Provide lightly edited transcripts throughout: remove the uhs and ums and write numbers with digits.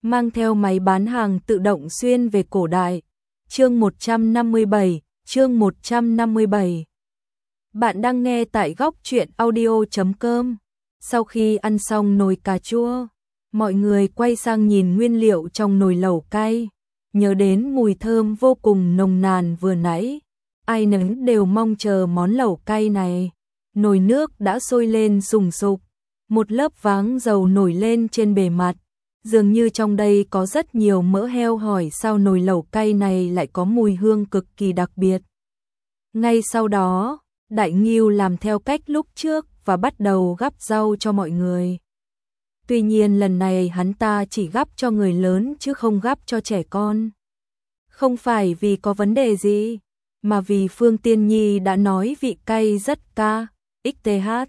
mang theo máy bán hàng tự động xuyên về cổ đại. Chương 157, chương 157. Bạn đang nghe tại góc truyện audio.com. Sau khi ăn xong nồi cà chua, mọi người quay sang nhìn nguyên liệu trong nồi lẩu cay, nhớ đến mùi thơm vô cùng nồng nàn vừa nãy. Ai nấy đều mong chờ món lẩu cay này. Nồi nước đã sôi lên sùng sục, một lớp váng dầu nổi lên trên bề mặt. Dường như trong đây có rất nhiều mỡ heo, hỏi sao nồi lẩu cay này lại có mùi hương cực kỳ đặc biệt. Ngay sau đó, Đại Ngưu làm theo cách lúc trước và bắt đầu gắp rau cho mọi người. Tuy nhiên lần này hắn ta chỉ gắp cho người lớn chứ không gắp cho trẻ con. Không phải vì có vấn đề gì, mà vì Phương Tiên Nhi đã nói vị cay rất ca, XTH.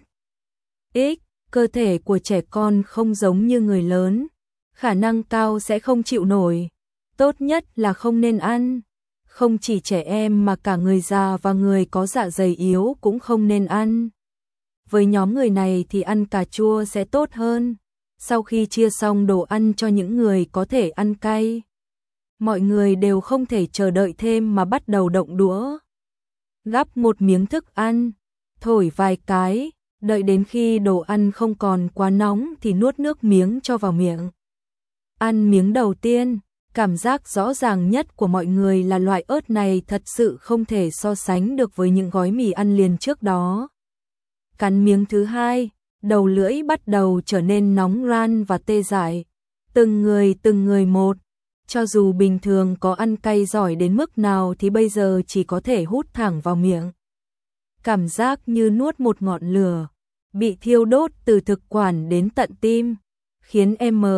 Cơ thể của trẻ con không giống như người lớn, khả năng cao sẽ không chịu nổi, tốt nhất là không nên ăn. Không chỉ trẻ em mà cả người già và người có dạ dày yếu cũng không nên ăn. Với nhóm người này thì ăn cà chua sẽ tốt hơn. Sau khi chia xong đồ ăn cho những người có thể ăn cay, mọi người đều không thể chờ đợi thêm mà bắt đầu động đũa. Gắp một miếng thức ăn, thổi vài cái, đợi đến khi đồ ăn không còn quá nóng thì nuốt nước miếng cho vào miệng. Ăn miếng đầu tiên, cảm giác rõ ràng nhất của mọi người là loại ớt này thật sự không thể so sánh được với những gói mì ăn liền trước đó. Cắn miếng thứ hai, đầu lưỡi bắt đầu trở nên nóng ran và tê dại. Từng người một, cho dù bình thường có ăn cay giỏi đến mức nào thì bây giờ chỉ có thể hút thẳng vào miệng. Cảm giác như nuốt một ngọn lửa, bị thiêu đốt từ thực quản đến tận tim, khiến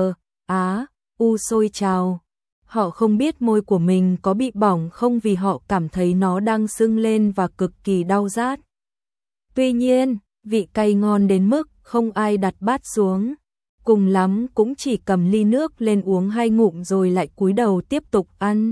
u sôi trào. Họ không biết môi của mình có bị bỏng không vì họ cảm thấy nó đang sưng lên và cực kỳ đau rát. Tuy nhiên, vị cay ngon đến mức không ai đặt bát xuống, cùng lắm cũng chỉ cầm ly nước lên uống 2 ngụm rồi lại cúi đầu tiếp tục ăn.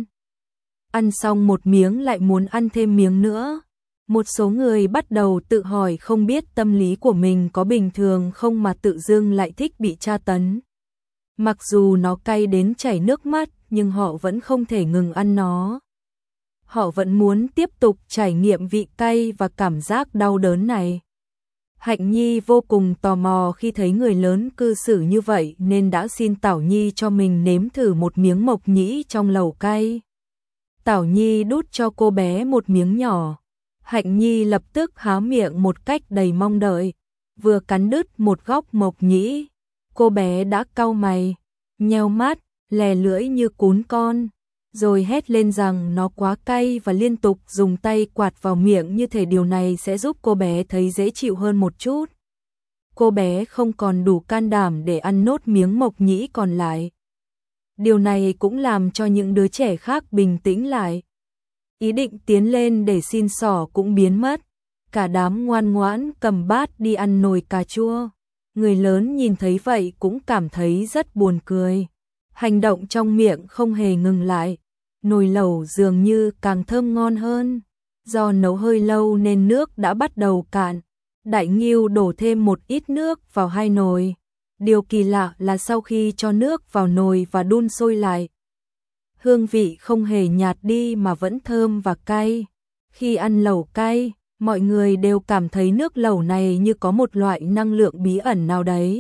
Ăn xong một miếng lại muốn ăn thêm miếng nữa. Một số người bắt đầu tự hỏi không biết tâm lý của mình có bình thường không mà tự dưng lại thích bị tra tấn. Mặc dù nó cay đến chảy nước mắt nhưng họ vẫn không thể ngừng ăn nó. Họ vẫn muốn tiếp tục trải nghiệm vị cay và cảm giác đau đớn này. Hạnh Nhi vô cùng tò mò khi thấy người lớn cư xử như vậy nên đã xin Tảo Nhi cho mình nếm thử một miếng mộc nhĩ trong lẩu cay. Tảo Nhi đút cho cô bé một miếng nhỏ. Hạnh Nhi lập tức há miệng một cách đầy mong đợi. Vừa cắn đứt một góc mộc nhĩ, cô bé đã cau mày, nheo mắt, lè lưỡi như cún con, rồi hét lên rằng nó quá cay và liên tục dùng tay quạt vào miệng như thể điều này sẽ giúp cô bé thấy dễ chịu hơn một chút. Cô bé không còn đủ can đảm để ăn nốt miếng mộc nhĩ còn lại. Điều này cũng làm cho những đứa trẻ khác bình tĩnh lại. Ý định tiến lên để xin xỏ cũng biến mất. Cả đám ngoan ngoãn cầm bát đi ăn nồi cà chua. Người lớn nhìn thấy vậy cũng cảm thấy rất buồn cười. Hành động trong miệng không hề ngừng lại. Nồi lẩu dường như càng thơm ngon hơn. Do nấu hơi lâu nên nước đã bắt đầu cạn. Đại Ngưu đổ thêm một ít nước vào 2 nồi. Điều kỳ lạ là sau khi cho nước vào nồi và đun sôi lại, hương vị không hề nhạt đi mà vẫn thơm và cay. Khi ăn lẩu cay, mọi người đều cảm thấy nước lẩu này như có một loại năng lượng bí ẩn nào đấy.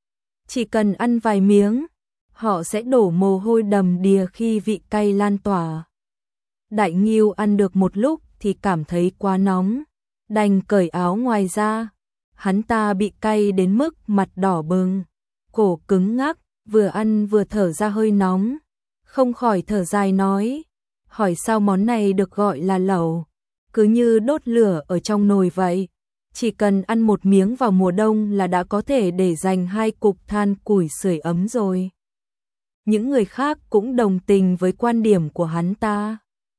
Chỉ cần ăn vài miếng, họ sẽ đổ mồ hôi đầm đìa khi vị cay lan tỏa. Đại Ngưu ăn được một lúc thì cảm thấy quá nóng, đành cởi áo ngoài ra. Hắn ta bị cay đến mức mặt đỏ bừng, cổ cứng ngắc, vừa ăn vừa thở ra hơi nóng. Không khỏi thở dài nói, hỏi sao món này được gọi là lẩu, cứ như đốt lửa ở trong nồi vậy. Chỉ cần ăn một miếng vào mùa đông là đã có thể để dành 2 cục than củi sưởi ấm rồi. Những người khác cũng đồng tình với quan điểm của hắn ta.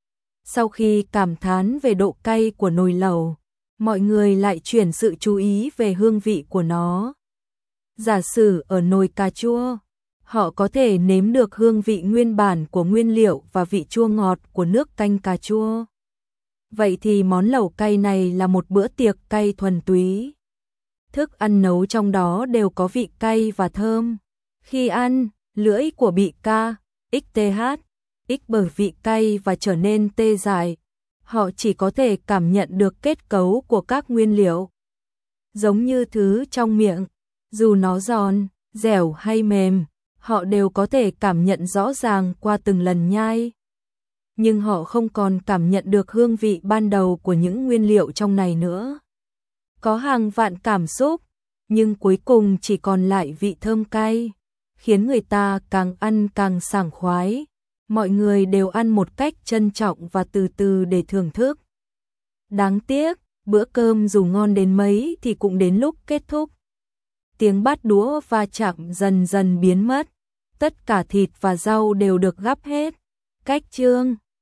Sau khi cảm thán về độ cay của nồi lẩu, mọi người lại chuyển sự chú ý về hương vị của nó. Giả sử ở nồi cà chua, họ có thể nếm được hương vị nguyên bản của nguyên liệu và vị chua ngọt của nước canh cà chua. Vậy thì món lẩu cay này là một bữa tiệc cay thuần túy. Thức ăn nấu trong đó đều có vị cay và thơm. Khi ăn, Lưỡi của bị KXTH, X bởi vị cay và trở nên tê dại. Họ chỉ có thể cảm nhận được kết cấu của các nguyên liệu. Giống như thứ trong miệng, dù nó giòn, dẻo hay mềm, họ đều có thể cảm nhận rõ ràng qua từng lần nhai. Nhưng họ không còn cảm nhận được hương vị ban đầu của những nguyên liệu trong này nữa. Có hàng vạn cảm xúc, nhưng cuối cùng chỉ còn lại vị thơm cay, khiến người ta càng ăn càng sảng khoái. Mọi người đều ăn một cách trân trọng và từ từ để thưởng thức. Đáng tiếc, bữa cơm dù ngon đến mấy thì cũng đến lúc kết thúc. Tiếng bát đũa va chạm dần dần biến mất. Tất cả thịt và rau đều được gắp hết. Cách chương